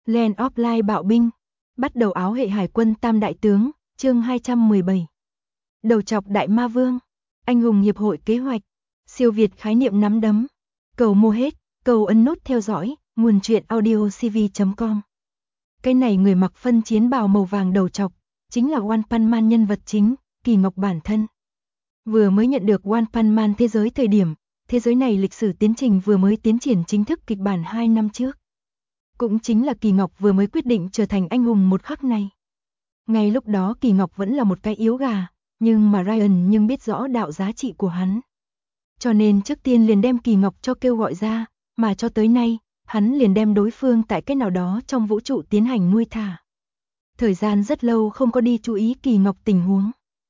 Land of Light bạo binh, bắt đầu áo hệ hải quân tam đại tướng, chương 217. Đầu chọc đại ma vương, anh hùng hiệp hội kế hoạch, siêu việt khái niệm nắm đấm, cầu mua hết, cầu ấn nút theo dõi, nguồn truyện audiocv.com. Cái này người mặc phân chiến bào màu vàng đầu chọc, chính là One Punch Man nhân vật chính, Kỳ Ngọc bản thân. Vừa mới nhận được One Punch Man thế giới thời điểm, thế giới này lịch sử tiến trình vừa mới tiến triển chính thức kịch bản 2 năm trước. Cũng chính là Kỳ Ngọc vừa mới quyết định trở thành anh hùng một khắc này. Ngay lúc đó Kỳ Ngọc vẫn là một cái yếu gà, nhưng mà Ryan biết rõ đạo giá trị của hắn. Cho nên trước tiên liền đem Kỳ Ngọc cho kêu gọi ra, mà cho tới nay, hắn liền đem đối phương tại cái nào đó trong vũ trụ tiến hành nuôi thả. Thời gian rất lâu không có đi chú ý Kỳ Ngọc tình huống.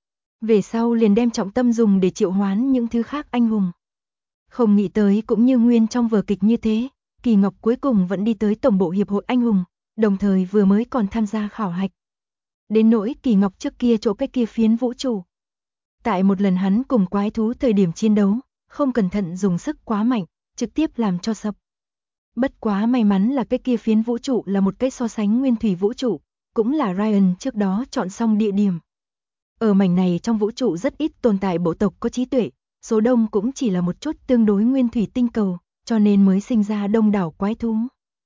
Về sau liền đem trọng tâm dùng để triệu hoán những thứ khác anh hùng. Không nghĩ tới cũng như nguyên trong vở kịch như thế, Kỳ Ngọc cuối cùng vẫn đi tới tổng bộ hiệp hội anh hùng, đồng thời vừa mới còn tham gia khảo hạch. Đến nỗi Kỳ Ngọc trước kia chỗ cái kia phiến vũ trụ. Tại một lần hắn cùng quái thú thời điểm chiến đấu, không cẩn thận dùng sức quá mạnh, trực tiếp làm cho sập. Bất quá may mắn là cái kia phiến vũ trụ là một cái so sánh nguyên thủy vũ trụ, cũng là Ryan trước đó chọn xong địa điểm. Ở mảnh này trong vũ trụ rất ít tồn tại bộ tộc có trí tuệ, số đông cũng chỉ là một chút tương đối nguyên thủy tinh cầu, cho nên mới sinh ra đông đảo quái thú.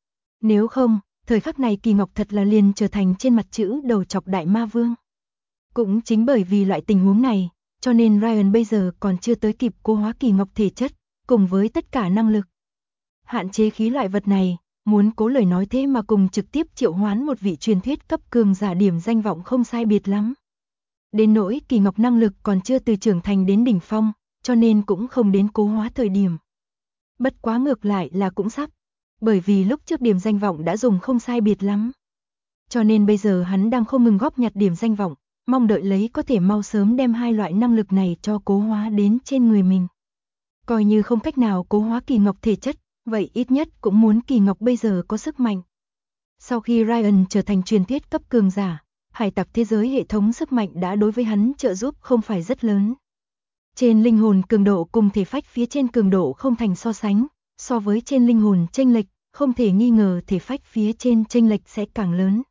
Nếu không, thời khắc này Kỳ Ngọc thật là liền trở thành trên mặt chữ đầu chọc đại ma vương. Cũng chính bởi vì loại tình huống này, cho nên Ryan bây giờ còn chưa tới kịp cố hóa Kỳ Ngọc thể chất, cùng với tất cả năng lực. Hạn chế khí loại vật này, muốn cố lời nói thế mà cùng trực tiếp triệu hoán một vị truyền thuyết cấp cường giả điểm danh vọng không sai biệt lắm. Đến nỗi Kỳ Ngọc năng lực còn chưa từ trưởng thành đến đỉnh phong, cho nên cũng không đến cố hóa thời điểm. Bất quá ngược lại là cũng sắp, bởi vì lúc trước điểm danh vọng đã dùng không sai biệt lắm. Cho nên bây giờ hắn đang không ngừng góp nhặt điểm danh vọng, mong đợi lấy có thể mau sớm đem hai loại năng lực này cho cố hóa đến trên người mình. Coi như không cách nào cố hóa Kỳ Ngọc thể chất, vậy ít nhất cũng muốn Kỳ Ngọc bây giờ có sức mạnh. Sau khi Ryan trở thành truyền thuyết cấp cường giả, hải tặc thế giới hệ thống sức mạnh đã đối với hắn trợ giúp không phải rất lớn. Trên linh hồn cường độ cùng thể phách phía trên cường độ không thành so sánh, so với trên linh hồn chênh lệch, không thể nghi ngờ thể phách phía trên chênh lệch sẽ càng lớn.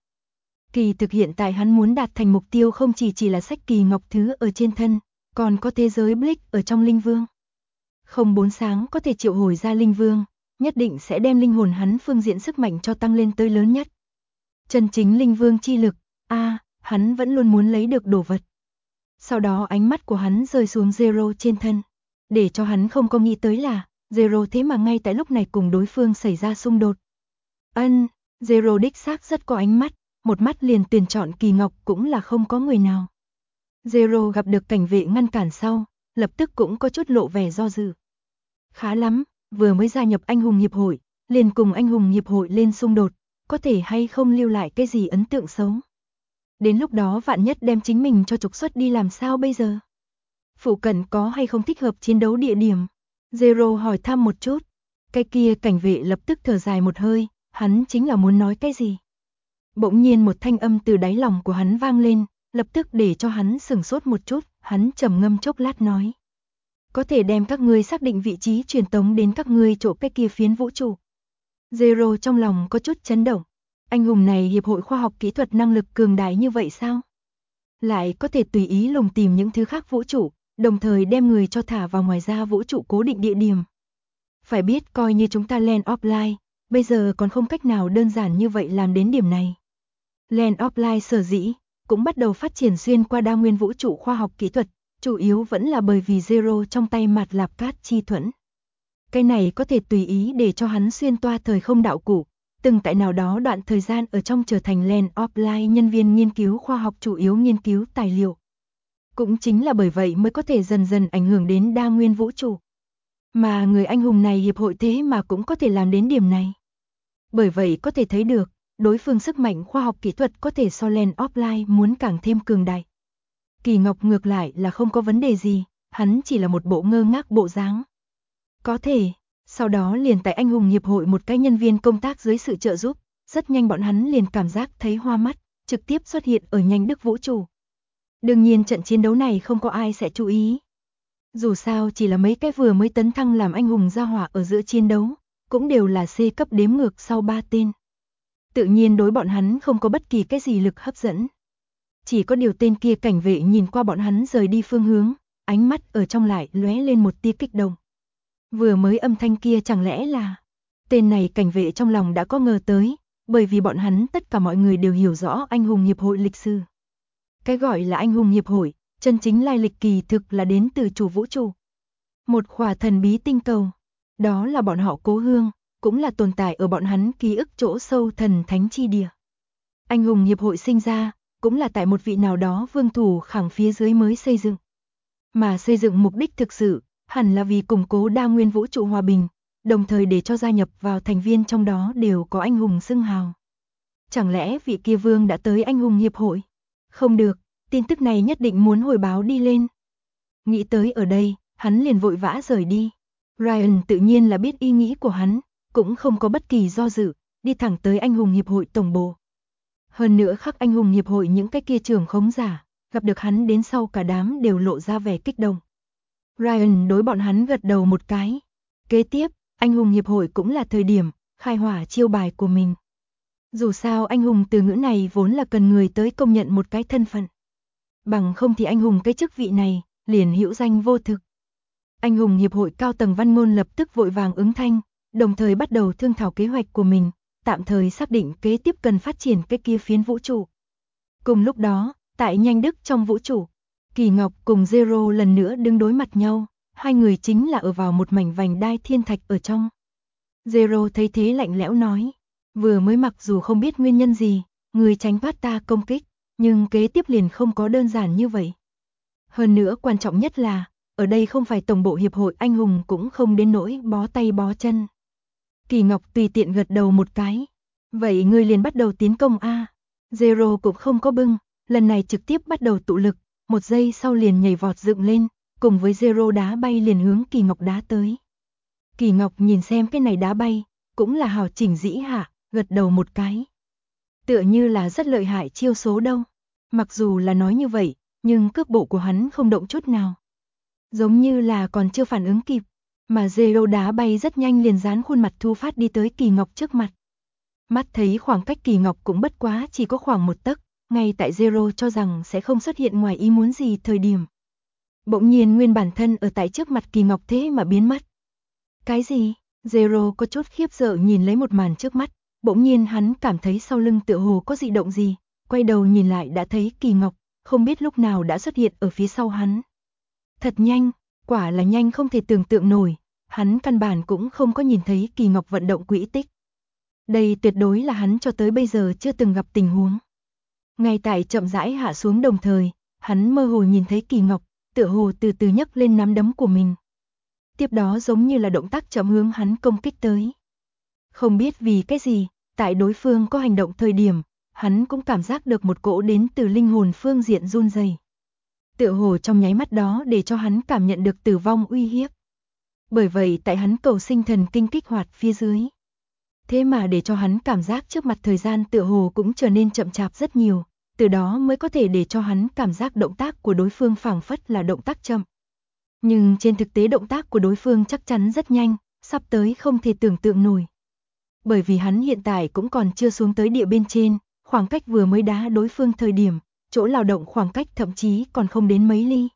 Kỳ thực hiện tại hắn muốn đạt thành mục tiêu không chỉ là sách Kỳ Ngọc thứ ở trên thân, còn có thế giới Blix ở trong linh vương. Không 4 sáng có thể triệu hồi ra linh vương, nhất định sẽ đem linh hồn hắn phương diện sức mạnh cho tăng lên tới lớn nhất. Chân chính linh vương chi lực, hắn vẫn luôn muốn lấy được đồ vật. Sau đó ánh mắt của hắn rơi xuống Zero trên thân, để cho hắn không có nghĩ tới là Zero thế mà ngay tại lúc này cùng đối phương xảy ra xung đột. Zero đích xác rất có ánh mắt, một mắt liền tuyển chọn Kỳ Ngọc cũng là không có người nào. Zero gặp được cảnh vệ ngăn cản sau, lập tức cũng có chút lộ vẻ do dự. Khá lắm, vừa mới gia nhập anh hùng hiệp hội, liền cùng anh hùng hiệp hội lên xung đột, có thể hay không lưu lại cái gì ấn tượng xấu. Đến lúc đó vạn nhất đem chính mình cho trục xuất đi làm sao bây giờ? Phụ cận có hay không thích hợp chiến đấu địa điểm? Zero hỏi thăm một chút. Cái kia cảnh vệ lập tức thở dài một hơi, hắn chính là muốn nói cái gì? Bỗng nhiên một thanh âm từ đáy lòng của hắn vang lên, lập tức để cho hắn sửng sốt một chút, hắn trầm ngâm chốc lát nói. Có thể đem các ngươi xác định vị trí truyền tống đến các ngươi chỗ cái kia phiến vũ trụ. Zero trong lòng có chút chấn động. Anh hùng này hiệp hội khoa học kỹ thuật năng lực cường đại như vậy sao? Lại có thể tùy ý lùng tìm những thứ khác vũ trụ, đồng thời đem người cho thả vào ngoài ra vũ trụ cố định địa điểm. Phải biết coi như chúng ta Land of Light, bây giờ còn không cách nào đơn giản như vậy làm đến điểm này. Land of Light sở dĩ cũng bắt đầu phát triển xuyên qua đa nguyên vũ trụ khoa học kỹ thuật, chủ yếu vẫn là bởi vì Zero trong tay Mạt Lạp Cát chi thuẫn. Cái này có thể tùy ý để cho hắn xuyên toa thời không đạo cụ, từng tại nào đó đoạn thời gian ở trong trở thành Land of Light nhân viên nghiên cứu khoa học chủ yếu nghiên cứu tài liệu. Cũng chính là bởi vậy mới có thể dần dần ảnh hưởng đến đa nguyên vũ trụ. Mà người anh hùng này hiệp hội thế mà cũng có thể làm đến điểm này. Bởi vậy có thể thấy được, đối phương sức mạnh khoa học kỹ thuật có thể so Land of Light muốn càng thêm cường đại. Kỳ Ngọc ngược lại là không có vấn đề gì, hắn chỉ là một bộ ngơ ngác bộ dáng. Có thể, sau đó liền tại anh hùng hiệp hội một cái nhân viên công tác dưới sự trợ giúp, rất nhanh bọn hắn liền cảm giác thấy hoa mắt, trực tiếp xuất hiện ở nhanh đức vũ trụ. Đương nhiên trận chiến đấu này không có ai sẽ chú ý. Dù sao chỉ là mấy cái vừa mới tấn thăng làm anh hùng gia hỏa ở giữa chiến đấu, cũng đều là C cấp đếm ngược sau 3 tên. tự nhiên đối bọn hắn không có bất kỳ cái gì lực hấp dẫn. Chỉ có điều tên kia cảnh vệ nhìn qua bọn hắn rời đi phương hướng, ánh mắt ở trong lại lóe lên một tia kích động. Vừa mới âm thanh kia chẳng lẽ là... Tên này cảnh vệ trong lòng đã có ngờ tới, bởi vì bọn hắn tất cả mọi người đều hiểu rõ anh hùng hiệp hội lịch sử. Cái gọi là anh hùng hiệp hội, chân chính lai lịch kỳ thực là đến từ chủ vũ trụ. Một khỏa thần bí tinh cầu, đó là bọn họ cố hương, cũng là tồn tại ở bọn hắn ký ức chỗ sâu thần thánh chi địa. Anh hùng hiệp hội sinh ra, cũng là tại một vị nào đó vương thủ khẳng phía dưới mới xây dựng. Mà xây dựng mục đích thực sự, hẳn là vì củng cố đa nguyên vũ trụ hòa bình, đồng thời để cho gia nhập vào thành viên trong đó đều có anh hùng xưng hào. Chẳng lẽ vị kia vương đã tới anh hùng hiệp hội? Không được, tin tức này nhất định muốn hồi báo đi lên. Nghĩ tới ở đây, hắn liền vội vã rời đi. Ryan tự nhiên là biết ý nghĩ của hắn, cũng không có bất kỳ do dự, đi thẳng tới anh hùng hiệp hội tổng bộ. Hơn nữa khắc anh hùng hiệp hội những cái kia trưởng khống giả, gặp được hắn đến sau cả đám đều lộ ra vẻ kích động. Ryan đối bọn hắn gật đầu một cái. Kế tiếp, anh hùng hiệp hội cũng là thời điểm khai hỏa chiêu bài của mình. Dù sao anh hùng từ ngữ này vốn là cần người tới công nhận một cái thân phận. Bằng không thì anh hùng cái chức vị này liền hữu danh vô thực. Anh hùng hiệp hội cao tầng văn ngôn lập tức vội vàng ứng thanh, đồng thời bắt đầu thương thảo kế hoạch của mình, tạm thời xác định kế tiếp cần phát triển cái kia phiến vũ trụ. Cùng lúc đó, tại Nhanh Đức trong vũ trụ, Kỳ Ngọc cùng Zero lần nữa đứng đối mặt nhau, hai người chính là ở vào một mảnh vành đai thiên thạch ở trong. Zero thấy thế lạnh lẽo nói, vừa mới mặc dù không biết nguyên nhân gì, người tránh thoát ta công kích, nhưng kế tiếp liền không có đơn giản như vậy. Hơn nữa quan trọng nhất là, ở đây không phải tổng bộ hiệp hội anh hùng cũng không đến nỗi bó tay bó chân. Kỳ Ngọc tùy tiện gật đầu một cái. Vậy ngươi liền bắt đầu tiến công a. Zero cũng không có bưng, lần này trực tiếp bắt đầu tụ lực, một giây sau liền nhảy vọt dựng lên, cùng với Zero đá bay liền hướng Kỳ Ngọc đá tới. Kỳ Ngọc nhìn xem cái này đá bay, cũng là hào chỉnh dĩ hạ, gật đầu một cái. Tựa như là rất lợi hại chiêu số đâu. Mặc dù là nói như vậy, nhưng cước bộ của hắn không động chút nào. Giống như là còn chưa phản ứng kịp, mà Zero đá bay rất nhanh liền dán khuôn mặt thu phát đi tới Kỳ Ngọc trước mặt. Mắt thấy khoảng cách Kỳ Ngọc cũng bất quá chỉ có khoảng một tấc, ngay tại Zero cho rằng sẽ không xuất hiện ngoài ý muốn gì thời điểm. Bỗng nhiên nguyên bản thân ở tại trước mặt Kỳ Ngọc thế mà biến mất. Cái gì? Zero có chút khiếp sợ nhìn lấy một màn trước mắt, bỗng nhiên hắn cảm thấy sau lưng tựa hồ có dị động gì, quay đầu nhìn lại đã thấy Kỳ Ngọc, không biết lúc nào đã xuất hiện ở phía sau hắn. Thật nhanh, quả là nhanh không thể tưởng tượng nổi, hắn căn bản cũng không có nhìn thấy Kỳ Ngọc vận động quỹ tích. Đây tuyệt đối là hắn cho tới bây giờ chưa từng gặp tình huống. Ngay tại chậm rãi hạ xuống đồng thời, hắn mơ hồ nhìn thấy Kỳ Ngọc, tựa hồ từ từ nhấc lên nắm đấm của mình. Tiếp đó giống như là động tác chậm hướng hắn công kích tới. Không biết vì cái gì, tại đối phương có hành động thời điểm, hắn cũng cảm giác được một cỗ đến từ linh hồn phương diện run rẩy. Tựa hồ trong nháy mắt đó để cho hắn cảm nhận được tử vong uy hiếp. Bởi vậy tại hắn cầu sinh thần kinh kích hoạt phía dưới. Thế mà để cho hắn cảm giác trước mặt thời gian tựa hồ cũng trở nên chậm chạp rất nhiều, từ đó mới có thể để cho hắn cảm giác động tác của đối phương phảng phất là động tác chậm. Nhưng trên thực tế động tác của đối phương chắc chắn rất nhanh, sắp tới không thể tưởng tượng nổi. Bởi vì hắn hiện tại cũng còn chưa xuống tới địa bên trên, khoảng cách vừa mới đá đối phương thời điểm, chỗ lao động khoảng cách thậm chí còn không đến mấy ly.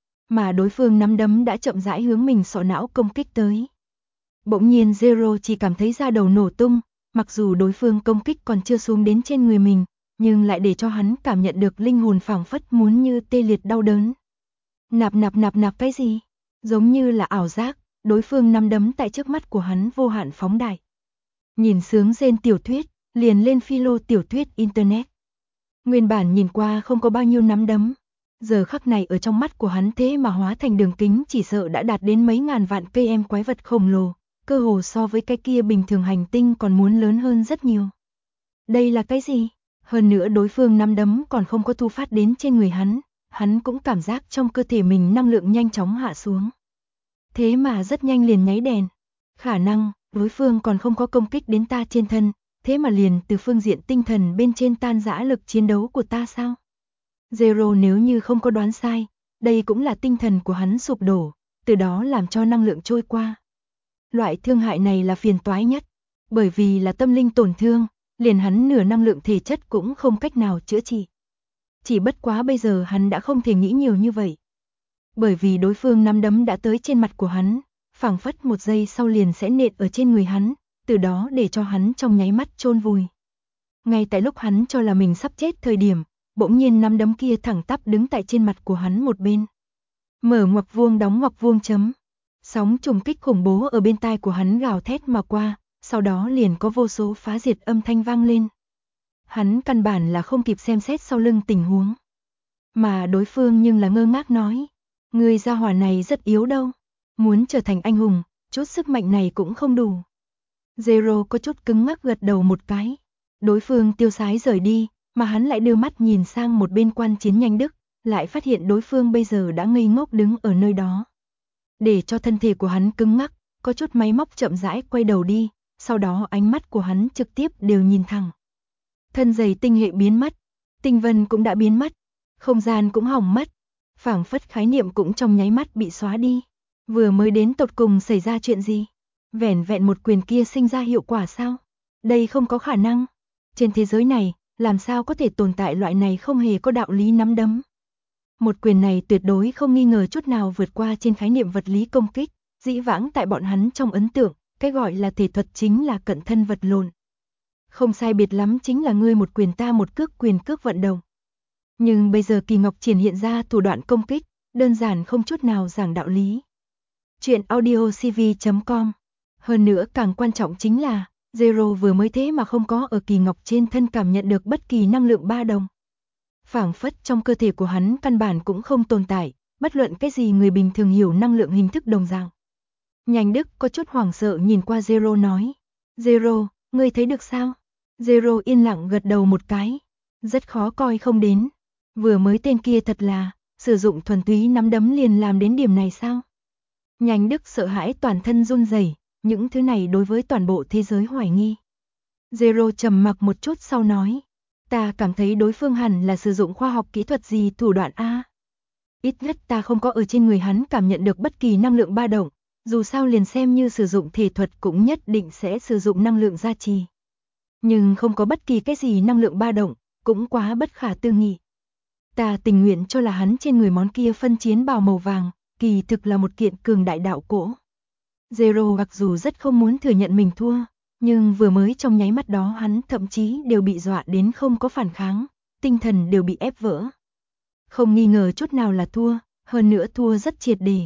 Mà đối phương nắm đấm đã chậm rãi hướng mình sọ não công kích tới. Bỗng nhiên Zero chỉ cảm thấy da đầu nổ tung, mặc dù đối phương công kích còn chưa xuống đến trên người mình, nhưng lại để cho hắn cảm nhận được linh hồn phảng phất muốn như tê liệt đau đớn. Nạp cái gì? Giống như là ảo giác, đối phương nắm đấm tại trước mắt của hắn vô hạn phóng đại. Nhìn sướng rên tiểu thuyết, liền lên philo tiểu thuyết internet. Nguyên bản nhìn qua không có bao nhiêu nắm đấm, giờ khắc này ở trong mắt của hắn thế mà hóa thành đường kính chỉ sợ đã đạt đến mấy ngàn vạn cây em quái vật khổng lồ, cơ hồ so với cái kia bình thường hành tinh còn muốn lớn hơn rất nhiều. Đây là cái gì? Hơn nữa đối phương nắm đấm còn không có thu phát đến trên người hắn cũng cảm giác trong cơ thể mình năng lượng nhanh chóng hạ xuống. Thế mà rất nhanh liền nháy đèn. Khả năng, đối phương còn không có công kích đến ta trên thân, thế mà liền từ phương diện tinh thần bên trên tan rã lực chiến đấu của ta sao? Zero nếu như không có đoán sai, đây cũng là tinh thần của hắn sụp đổ, từ đó làm cho năng lượng trôi qua. Loại thương hại này là phiền toái nhất, bởi vì là tâm linh tổn thương, liền hắn nửa năng lượng thể chất cũng không cách nào chữa trị. Chỉ bất quá bây giờ hắn đã không thể nghĩ nhiều như vậy. Bởi vì đối phương nắm đấm đã tới trên mặt của hắn, phảng phất một giây sau liền sẽ nện ở trên người hắn, từ đó để cho hắn trong nháy mắt chôn vùi. Ngay tại lúc hắn cho là mình sắp chết thời điểm, bỗng nhiên nắm đấm kia thẳng tắp đứng tại trên mặt của hắn một bên. Mở ngoặc vuông đóng ngoặc vuông chấm. Sóng trùng kích khủng bố ở bên tai của hắn gào thét mà qua, sau đó liền có vô số phá diệt âm thanh vang lên. Hắn căn bản là không kịp xem xét sau lưng tình huống. Mà đối phương nhưng là ngơ ngác nói, người gia hỏa này rất yếu đâu, muốn trở thành anh hùng, chút sức mạnh này cũng không đủ. Zero có chút cứng ngắc gật đầu một cái. Đối phương tiêu sái rời đi, mà hắn lại đưa mắt nhìn sang một bên quan chiến Nhanh Đức, lại phát hiện đối phương bây giờ đã ngây ngốc đứng ở nơi đó. Để cho thân thể của hắn cứng ngắc, có chút máy móc chậm rãi quay đầu đi, sau đó ánh mắt của hắn trực tiếp đều nhìn thẳng. Thân dày tinh hệ biến mất, tinh vân cũng đã biến mất, không gian cũng hỏng mất, phảng phất khái niệm cũng trong nháy mắt bị xóa đi. Vừa mới đến tột cùng xảy ra chuyện gì? Vẻn vẹn một quyền kia sinh ra hiệu quả sao? Đây không có khả năng. Trên thế giới này, làm sao có thể tồn tại loại này không hề có đạo lý nắm đấm? Một quyền này tuyệt đối không nghi ngờ chút nào vượt qua trên khái niệm vật lý công kích, dĩ vãng tại bọn hắn trong ấn tượng, cái gọi là thể thuật chính là cận thân vật lộn. Không sai biệt lắm chính là ngươi một quyền ta một cước quyền cước vận động. Nhưng bây giờ Kỳ Ngọc triển hiện ra thủ đoạn công kích, đơn giản không chút nào giảng đạo lý. Chuyện audiocv.com. Hơn nữa càng quan trọng chính là, Zero vừa mới thế mà không có ở Kỳ Ngọc trên thân cảm nhận được bất kỳ năng lượng ba đồng. Phảng phất trong cơ thể của hắn căn bản cũng không tồn tại, bất luận cái gì người bình thường hiểu năng lượng hình thức đồng dạng. Nhanh Đức có chút hoảng sợ nhìn qua Zero nói, Zero, ngươi thấy được sao? Zero yên lặng gật đầu một cái, rất khó coi không đến. Vừa mới tên kia thật là, sử dụng thuần túy nắm đấm liền làm đến điểm này sao? Nhanh Đức sợ hãi toàn thân run rẩy, những thứ này đối với toàn bộ thế giới hoài nghi. Zero trầm mặc một chút sau nói, ta cảm thấy đối phương hẳn là sử dụng khoa học kỹ thuật gì thủ đoạn A. Ít nhất ta không có ở trên người hắn cảm nhận được bất kỳ năng lượng ba động, dù sao liền xem như sử dụng thể thuật cũng nhất định sẽ sử dụng năng lượng gia trì. Nhưng không có bất kỳ cái gì năng lượng ba động, cũng quá bất khả tư nghị. Ta tình nguyện cho là hắn trên người món kia phân chiến bào màu vàng, kỳ thực là một kiện cường đại đạo cổ. Zero mặc dù rất không muốn thừa nhận mình thua, nhưng vừa mới trong nháy mắt đó hắn thậm chí đều bị dọa đến không có phản kháng, tinh thần đều bị ép vỡ. Không nghi ngờ chút nào là thua, hơn nữa thua rất triệt để.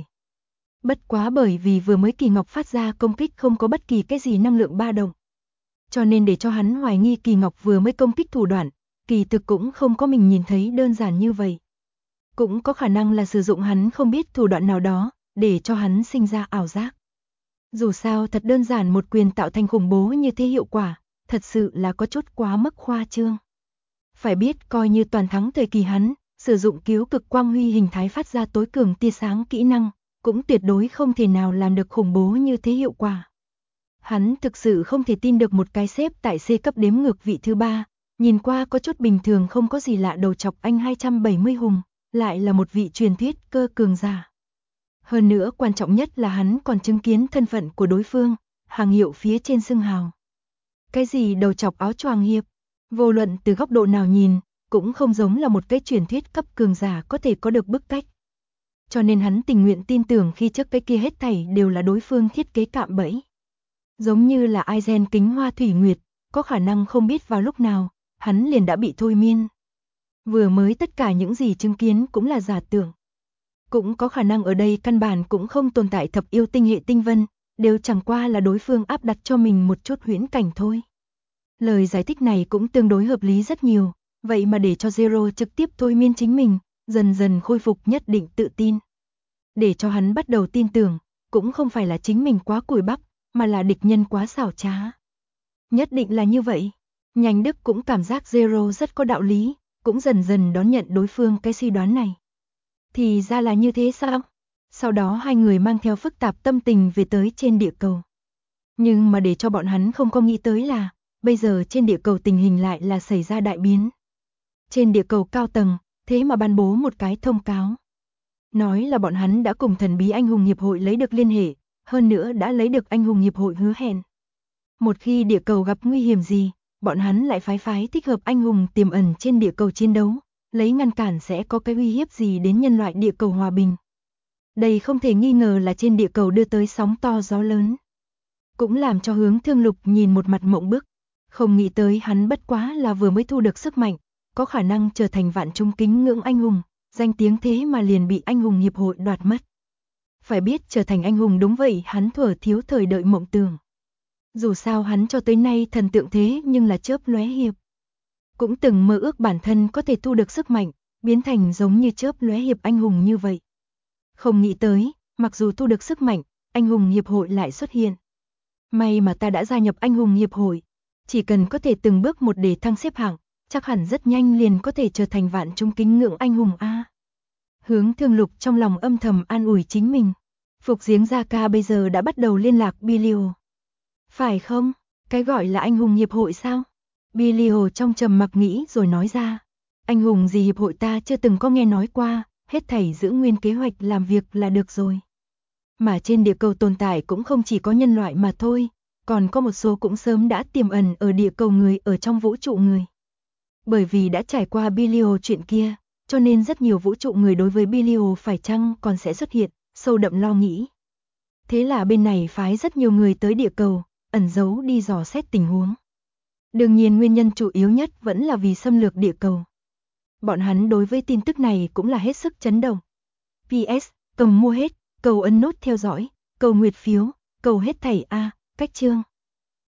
Bất quá bởi vì vừa mới Kỳ Ngọc phát ra công kích không có bất kỳ cái gì năng lượng ba động. Cho nên để cho hắn hoài nghi Kỳ Ngọc vừa mới công kích thủ đoạn, kỳ thực cũng không có mình nhìn thấy đơn giản như vậy. Cũng có khả năng là sử dụng hắn không biết thủ đoạn nào đó, để cho hắn sinh ra ảo giác. Dù sao thật đơn giản một quyền tạo thành khủng bố như thế hiệu quả, thật sự là có chút quá mức khoa trương. Phải biết coi như toàn thắng thời kỳ hắn, sử dụng cứu cực quang huy hình thái phát ra tối cường tia sáng kỹ năng, cũng tuyệt đối không thể nào làm được khủng bố như thế hiệu quả. Hắn thực sự không thể tin được một cái xếp tại C cấp đếm ngược vị thứ 3, nhìn qua có chút bình thường không có gì lạ đầu chọc anh 270 hùng, lại là một vị truyền thuyết cơ cường giả. Hơn nữa quan trọng nhất là hắn còn chứng kiến thân phận của đối phương, hàng hiệu phía trên xưng hào. Cái gì đầu chọc áo choàng hiệp, vô luận từ góc độ nào nhìn, cũng không giống là một cái truyền thuyết cấp cường giả có thể có được bức cách. Cho nên hắn tình nguyện tin tưởng khi trước cái kia hết thảy đều là đối phương thiết kế cạm bẫy. Giống như là Aizen kính hoa thủy nguyệt, có khả năng không biết vào lúc nào, hắn liền đã bị thôi miên. Vừa mới tất cả những gì chứng kiến cũng là giả tưởng. Cũng có khả năng ở đây căn bản cũng không tồn tại thập yêu tinh hệ tinh vân, đều chẳng qua là đối phương áp đặt cho mình một chút huyễn cảnh thôi. Lời giải thích này cũng tương đối hợp lý rất nhiều, vậy mà để cho Zero trực tiếp thôi miên chính mình, dần dần khôi phục nhất định tự tin. Để cho hắn bắt đầu tin tưởng, cũng không phải là chính mình quá cùi bắp, mà là địch nhân quá xảo trá. Nhất định là như vậy. Nhanh Đức cũng cảm giác Zero rất có đạo lý, cũng dần dần đón nhận đối phương cái suy đoán này. Thì ra là như thế sao? Sau đó hai người mang theo phức tạp tâm tình về tới trên địa cầu. Nhưng mà để cho bọn hắn không có nghĩ tới là, bây giờ trên địa cầu tình hình lại là xảy ra đại biến. Trên địa cầu cao tầng, thế mà ban bố một cái thông cáo. Nói là bọn hắn đã cùng thần bí anh hùng hiệp hội lấy được liên hệ, hơn nữa đã lấy được anh hùng hiệp hội hứa hẹn. Một khi địa cầu gặp nguy hiểm gì, bọn hắn lại phái thích hợp anh hùng tiềm ẩn trên địa cầu chiến đấu, lấy ngăn cản sẽ có cái uy hiếp gì đến nhân loại địa cầu hòa bình. Đây không thể nghi ngờ là trên địa cầu đưa tới sóng to gió lớn. Cũng làm cho Hướng Thương Lục nhìn một mặt mộng bức, không nghĩ tới hắn bất quá là vừa mới thu được sức mạnh, có khả năng trở thành vạn chúng kính ngưỡng anh hùng, danh tiếng thế mà liền bị anh hùng hiệp hội đoạt mất. Phải biết trở thành anh hùng đúng vậy hắn thuở thiếu thời đợi mộng tưởng. Dù sao hắn cho tới nay thần tượng thế nhưng là chớp lóe hiệp. Cũng từng mơ ước bản thân có thể thu được sức mạnh, biến thành giống như chớp lóe hiệp anh hùng như vậy. Không nghĩ tới, mặc dù thu được sức mạnh, anh hùng hiệp hội lại xuất hiện. May mà ta đã gia nhập anh hùng hiệp hội, chỉ cần có thể từng bước một để thăng xếp hạng, chắc hẳn rất nhanh liền có thể trở thành vạn chúng kính ngưỡng anh hùng a. Hướng Thương Lục trong lòng âm thầm an ủi chính mình. Phục Giếng Gia Ca bây giờ đã bắt đầu liên lạc Bilio. Phải không? Cái gọi là anh hùng hiệp hội sao? Bilio trong trầm mặc nghĩ rồi nói ra. Anh hùng gì hiệp hội ta chưa từng có nghe nói qua, hết thảy giữ nguyên kế hoạch làm việc là được rồi. Mà trên địa cầu tồn tại cũng không chỉ có nhân loại mà thôi, còn có một số cũng sớm đã tiềm ẩn ở địa cầu người ở trong vũ trụ người. Bởi vì đã trải qua Bilio chuyện kia, cho nên rất nhiều vũ trụ người đối với Bilio phải chăng còn sẽ xuất hiện, sâu đậm lo nghĩ. Thế là bên này phái rất nhiều người tới địa cầu, ẩn giấu đi dò xét tình huống. Đương nhiên nguyên nhân chủ yếu nhất vẫn là vì xâm lược địa cầu. Bọn hắn đối với tin tức này cũng là hết sức chấn động. PS, cầm mua hết, cầu ấn nút theo dõi, cầu nguyệt phiếu, cầu hết thảy a, cách chương.